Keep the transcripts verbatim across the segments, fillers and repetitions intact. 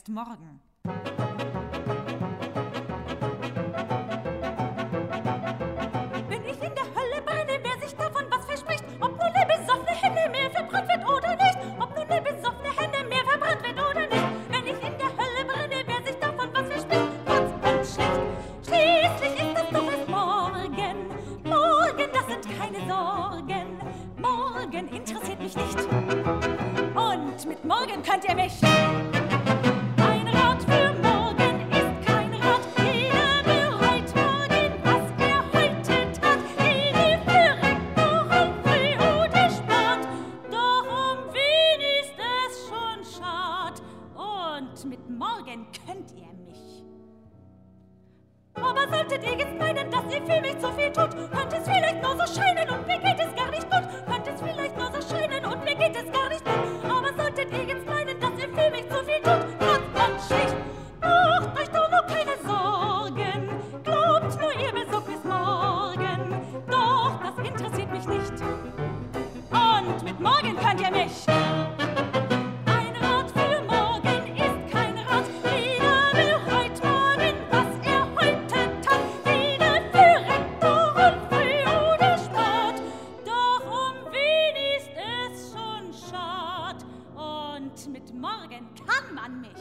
ist morgen. Wenn ich in der Hölle brenne, wer sich davon was verspricht, ob nun der besoffene Henne mehr verbrannt wird oder nicht, ob nun der besoffene Henne mehr verbrannt wird oder nicht. Wenn ich in der Hölle brenne, wer sich davon was verspricht, kurz und schlicht. Schließlich ist es doch erst morgen. Morgen, das sind keine Sorgen. Morgen interessiert mich nicht. Und mit morgen könnt ihr mich. Ein Rat für morgen ist kein Rat. Jeder bereut morgen, was er heute tat. Jede verreckt morgen früh oder spät. Doch um wen ist es schon schad. Und mit morgen könnt ihr mich. Aber solltet ihr jetzt meinen, dass ihr für mich zu viel tut, könnte es vielleicht nur so scheinen und mir geht es gar nicht gut. Könnte es vielleicht nur so scheinen und mir geht es gar nicht gut. Aber solltet ihr jetzt meinen, dass ihr für mich zu viel tut, kurz und schlicht, macht euch doch nur keine Sorgen. Glaubt nur, ihr Besorgnis morgen. Doch, das interessiert mich nicht. Und mit morgen könnt ihr mich. Ein Rat für morgen ist kein Rat. Jeder bereut morgen, was er heute tat. Jeder verreckt morgen früh oder spät. Doch um wen ist es schon schad. Und mit morgen kann man mich.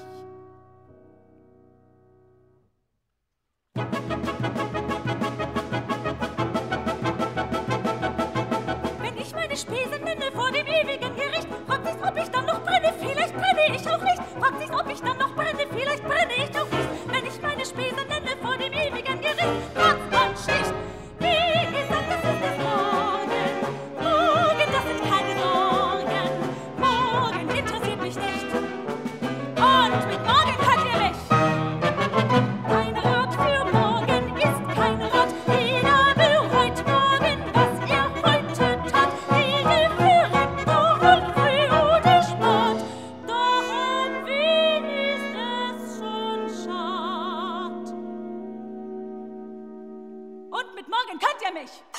Wenn ich meine Spesen nenne vor dem ewigen Gericht, fragt sich's, ob ich dann noch brenne, vielleicht brenne ich auch nicht. Fragt sich's, ob ich dann noch brenne, vielleicht brenne ich auch nicht. Wenn ich meine Spesen nenne vor dem ewigen Gericht, kurz und schlicht. Wie gesagt, das ist es morgen. Morgen, das sind keine Sorgen. Morgen interessiert mich nicht. Und mit morgen könnt ihr mich. Ein Rat für morgen ist kein Rat. Jeder bereut morgen, was er heute tat. Jede verreckt morgen früh oder spät. Doch um wen ist es schon schad. Und mit morgen könnt ihr mich.